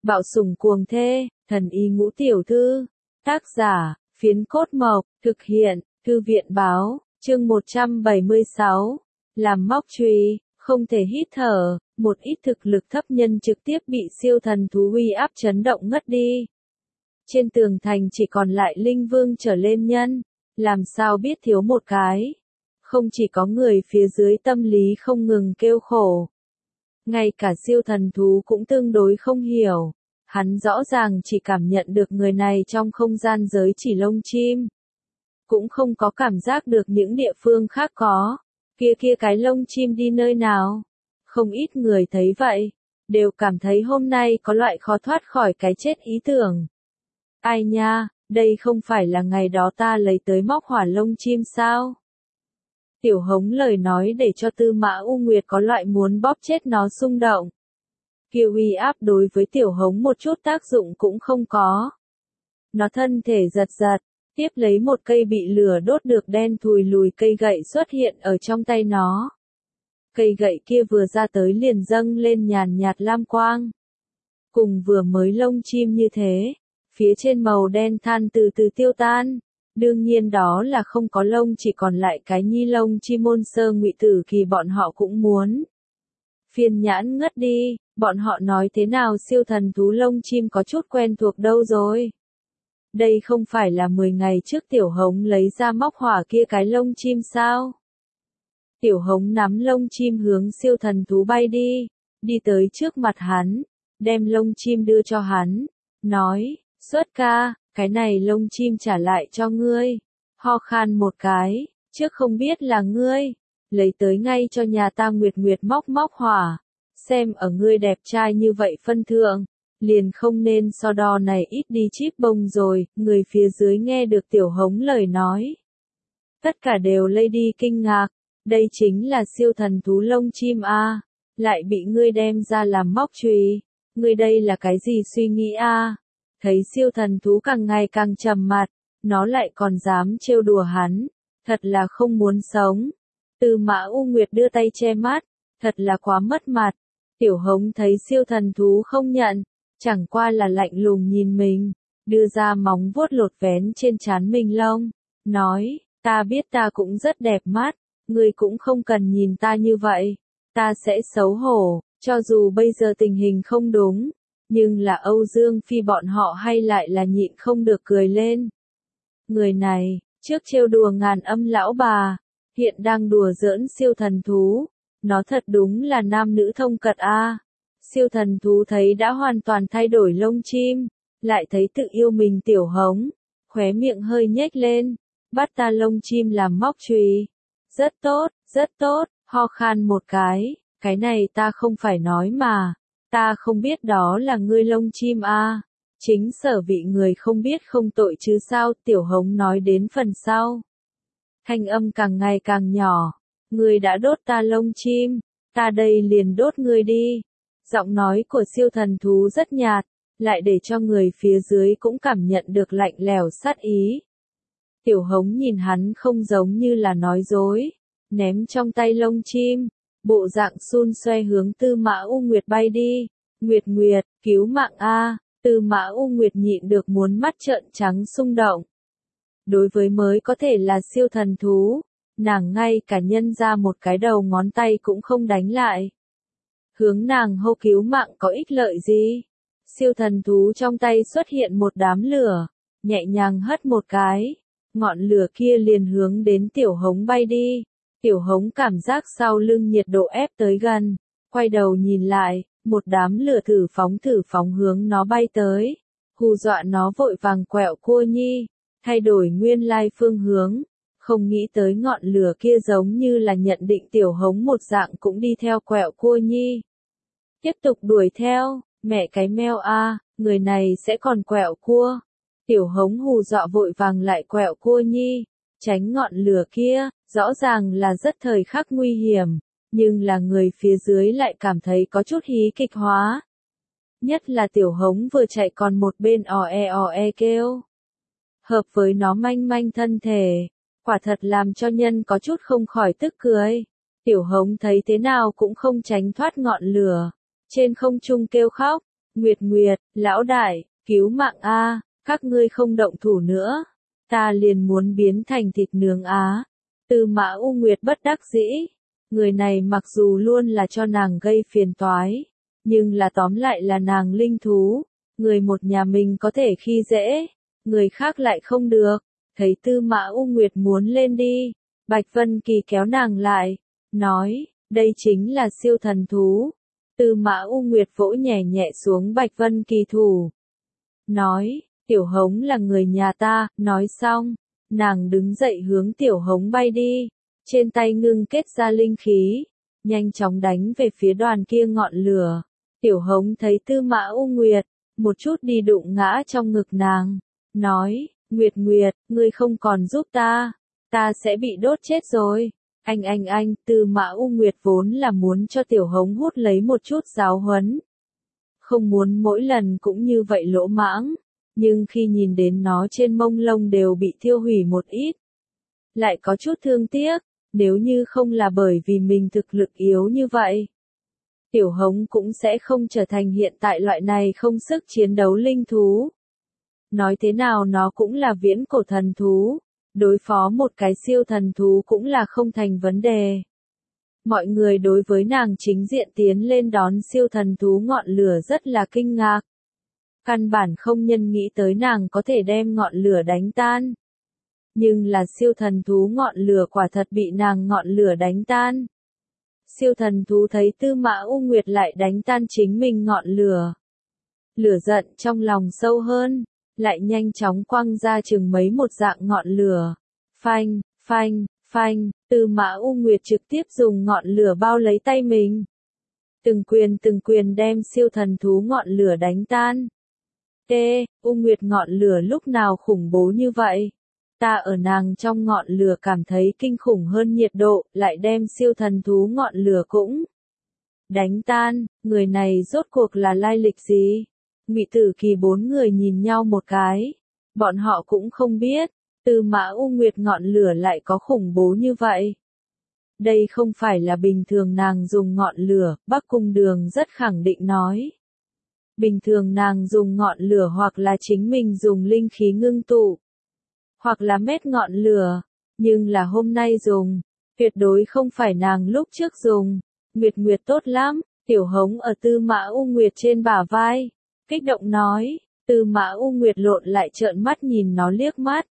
Bạo sủng cuồng thê, thần y ngũ tiểu thư. Tác giả, Phiến Cốt Mộc, thực hiện, Thư viện báo, chương 176. Làm móc chùy, không thể hít thở, một ít thực lực thấp nhân trực tiếp bị siêu thần thú uy áp chấn động ngất đi. Trên tường thành chỉ còn lại linh vương trở lên nhân, làm sao biết thiếu một cái. Không chỉ có người phía dưới tâm lý không ngừng kêu khổ. Ngay cả siêu thần thú cũng tương đối không hiểu. Hắn rõ ràng chỉ cảm nhận được người này trong không gian giới chỉ lông chim. Cũng không có cảm giác được những địa phương khác có. Kia cái lông chim đi nơi nào? Không ít người thấy vậy. Đều cảm thấy hôm nay có loại khó thoát khỏi cái chết ý tưởng. Ai nha, đây không phải là ngày đó ta lấy tới móc hỏa lông chim sao? Tiểu Hống lời nói để cho Tư Mã U Nguyệt có loại muốn bóp chết nó xung động. Kia uy áp đối với Tiểu Hống một chút tác dụng cũng không có. Nó thân thể giật giật, tiếp lấy một cây bị lửa đốt được đen thùi lùi cây gậy xuất hiện ở trong tay nó. Cây gậy kia vừa ra tới liền dâng lên nhàn nhạt lam quang. Cùng vừa mới lông chim như thế, phía trên màu đen than từ từ tiêu tan. Đương nhiên đó là không có lông, chỉ còn lại cái nhi lông chim môn sơ ngụy tử kỳ bọn họ cũng muốn. Phiền nhãn ngất đi, bọn họ nói thế nào siêu thần thú lông chim có chút quen thuộc đâu rồi. Đây không phải là 10 ngày trước Tiểu Hống lấy ra móc hỏa kia cái lông chim sao? Tiểu Hống nắm lông chim hướng siêu thần thú bay đi tới trước mặt hắn, đem lông chim đưa cho hắn, nói, xuất ca, cái này lông chim trả lại cho ngươi. Ho khan một cái, trước không biết là ngươi, lấy tới ngay cho nhà ta Nguyệt Nguyệt móc hỏa. Xem ở ngươi đẹp trai như vậy phân thượng, liền không nên so đo này ít đi chíp bông rồi. Người phía dưới nghe được Tiểu Hống lời nói. Tất cả đều lây đi kinh ngạc, đây chính là siêu thần thú lông chim a, lại bị ngươi đem ra làm móc chùy. Ngươi đây là cái gì suy nghĩ a? Thấy siêu thần thú càng ngày càng trầm mặt, nó lại còn dám trêu đùa hắn, thật là không muốn sống. Tư Mã U Nguyệt đưa tay che mắt, thật là quá mất mặt. Tiểu Hống thấy siêu thần thú không nhận, chẳng qua là lạnh lùng nhìn mình, đưa ra móng vuốt lột vén trên trán mình lông, nói, ta biết ta cũng rất đẹp mắt, ngươi cũng không cần nhìn ta như vậy, ta sẽ xấu hổ, cho dù bây giờ tình hình không đúng. Nhưng là Âu Dương Phi bọn họ hay lại là nhịn không được cười lên. Người này, trước trêu đùa ngàn âm lão bà, hiện đang đùa giỡn siêu thần thú. Nó thật đúng là nam nữ thông cật a. Siêu thần thú thấy đã hoàn toàn thay đổi lông chim, lại thấy tự yêu mình Tiểu Hống, khóe miệng hơi nhếch lên, bắt ta lông chim làm móc chùy. Rất tốt, ho khan một cái này ta không phải nói mà. Ta không biết đó là ngươi lông chim a. Chính sở vị người không biết không tội chứ sao. Tiểu Hống nói đến phần sau. Thanh âm càng ngày càng nhỏ. Ngươi đã đốt ta lông chim, ta đây liền đốt ngươi đi. Giọng nói của siêu thần thú rất nhạt, lại để cho người phía dưới cũng cảm nhận được lạnh lẽo sát ý. Tiểu Hống nhìn hắn không giống như là nói dối, ném trong tay lông chim. Bộ dạng xun xoe hướng Tư Mã U Nguyệt bay đi. Nguyệt, cứu mạng a! Tư Mã U Nguyệt nhịn được muốn mắt trợn trắng xung động. Đối với mới có thể là siêu thần thú, nàng ngay cả nhân ra một cái đầu ngón tay cũng không đánh lại. Hướng nàng hô cứu mạng có ích lợi gì? Siêu thần thú trong tay xuất hiện một đám lửa, nhẹ nhàng hất một cái, ngọn lửa kia liền hướng đến Tiểu Hống bay đi. Tiểu Hống cảm giác sau lưng nhiệt độ ép tới gần, quay đầu nhìn lại, một đám lửa thử phóng hướng nó bay tới, hù dọa nó vội vàng quẹo cua nhi, thay đổi nguyên lai phương hướng, không nghĩ tới ngọn lửa kia giống như là nhận định Tiểu Hống một dạng cũng đi theo quẹo cua nhi. Tiếp tục đuổi theo, mẹ cái meo a, người này sẽ còn quẹo cua. Tiểu Hống hù dọa vội vàng lại quẹo cua nhi, tránh ngọn lửa kia. Rõ ràng là rất thời khắc nguy hiểm, nhưng là người phía dưới lại cảm thấy có chút hí kịch hóa. Nhất là Tiểu Hống vừa chạy còn một bên o e kêu. Hợp với nó manh manh thân thể, quả thật làm cho nhân có chút không khỏi tức cười. Tiểu Hống thấy thế nào cũng không tránh thoát ngọn lửa, trên không trung kêu khóc, Nguyệt Nguyệt, lão đại, cứu mạng a, các ngươi không động thủ nữa, ta liền muốn biến thành thịt nướng á. Tư Mã U Nguyệt bất đắc dĩ, người này mặc dù luôn là cho nàng gây phiền toái, nhưng là tóm lại là nàng linh thú, người một nhà mình có thể khi dễ, người khác lại không được. Thấy Tư Mã U Nguyệt muốn lên đi, Bạch Vân Kỳ kéo nàng lại, nói, đây chính là siêu thần thú. Tư Mã U Nguyệt vỗ nhẹ nhẹ xuống Bạch Vân Kỳ thủ, nói, Tiểu Hống là người nhà ta, nói xong, nàng đứng dậy hướng Tiểu Hống bay đi, trên tay ngưng kết ra linh khí, nhanh chóng đánh về phía đoàn kia ngọn lửa. Tiểu Hống thấy Tư Mã U Nguyệt, một chút đi đụng ngã trong ngực nàng, nói, Nguyệt Nguyệt, ngươi không còn giúp ta sẽ bị đốt chết rồi. Anh, Tư Mã U Nguyệt vốn là muốn cho Tiểu Hống hút lấy một chút giáo huấn. Không muốn mỗi lần cũng như vậy lỗ mãng, nhưng khi nhìn đến nó trên mông lông đều bị thiêu hủy một ít, lại có chút thương tiếc, nếu như không là bởi vì mình thực lực yếu như vậy, Tiểu Hống cũng sẽ không trở thành hiện tại loại này không sức chiến đấu linh thú. Nói thế nào nó cũng là viễn cổ thần thú, đối phó một cái siêu thần thú cũng là không thành vấn đề. Mọi người đối với nàng chính diện tiến lên đón siêu thần thú ngọn lửa rất là kinh ngạc. Căn bản không nhân nghĩ tới nàng có thể đem ngọn lửa đánh tan. Nhưng là siêu thần thú ngọn lửa quả thật bị nàng ngọn lửa đánh tan. Siêu thần thú thấy Tư Mã U Nguyệt lại đánh tan chính mình ngọn lửa. Lửa giận trong lòng sâu hơn, lại nhanh chóng quăng ra chừng mấy một dạng ngọn lửa. Phanh, phanh, phanh, Tư Mã U Nguyệt trực tiếp dùng ngọn lửa bao lấy tay mình. Từng quyền đem siêu thần thú ngọn lửa đánh tan. U Nguyệt ngọn lửa lúc nào khủng bố như vậy? Ta ở nàng trong ngọn lửa cảm thấy kinh khủng hơn nhiệt độ, lại đem siêu thần thú ngọn lửa cũng đánh tan, người này rốt cuộc là lai lịch gì? Ngụy Tử Kỳ bốn người nhìn nhau một cái, bọn họ cũng không biết, Tư Mã U Nguyệt ngọn lửa lại có khủng bố như vậy. Đây không phải là bình thường nàng dùng ngọn lửa, Bắc Cung Đường rất khẳng định nói. Bình thường nàng dùng ngọn lửa hoặc là chính mình dùng linh khí ngưng tụ, hoặc là mét ngọn lửa, nhưng là hôm nay dùng, tuyệt đối không phải nàng lúc trước dùng. Nguyệt Nguyệt tốt lắm, Tiểu Hống ở Tư Mã U Nguyệt trên bả vai, kích động nói, Tư Mã U Nguyệt lộn lại trợn mắt nhìn nó liếc mắt.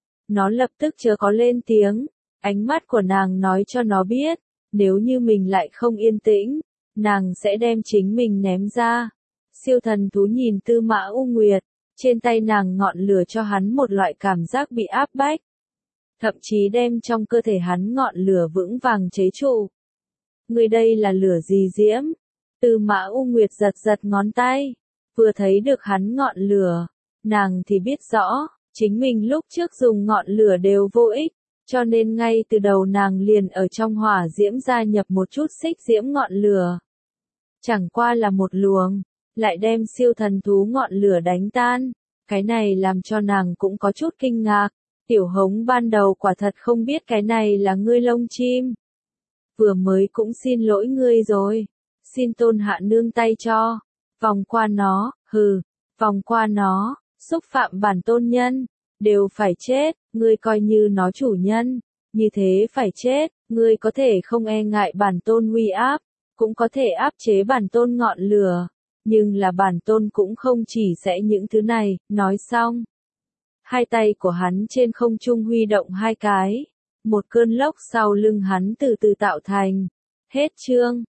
Nó lập tức chớ có lên tiếng, ánh mắt của nàng nói cho nó biết, nếu như mình lại không yên tĩnh, nàng sẽ đem chính mình ném ra. Siêu thần thú nhìn Tư Mã U Nguyệt, trên tay nàng ngọn lửa cho hắn một loại cảm giác bị áp bách. Thậm chí đem trong cơ thể hắn ngọn lửa vững vàng chế trụ. Người đây là lửa gì diễm? Tư Mã U Nguyệt giật giật ngón tay, vừa thấy được hắn ngọn lửa, nàng thì biết rõ, chính mình lúc trước dùng ngọn lửa đều vô ích, cho nên ngay từ đầu nàng liền ở trong hỏa diễm gia nhập một chút xích diễm ngọn lửa. Chẳng qua là một luồng, lại đem siêu thần thú ngọn lửa đánh tan, cái này làm cho nàng cũng có chút kinh ngạc. Tiểu Hống ban đầu quả thật không biết cái này là ngươi lông chim. Vừa mới cũng xin lỗi ngươi rồi, xin tôn hạ nương tay cho, vòng qua nó, vòng qua nó, xúc phạm bản tôn nhân, đều phải chết, ngươi coi như nó chủ nhân, như thế phải chết, ngươi có thể không e ngại bản tôn uy áp, cũng có thể áp chế bản tôn ngọn lửa, nhưng là bản tôn cũng không chỉ sẽ những thứ này. Nói xong, hai tay của hắn trên không trung huy động hai cái, một cơn lốc sau lưng hắn từ từ tạo thành. Hết chương.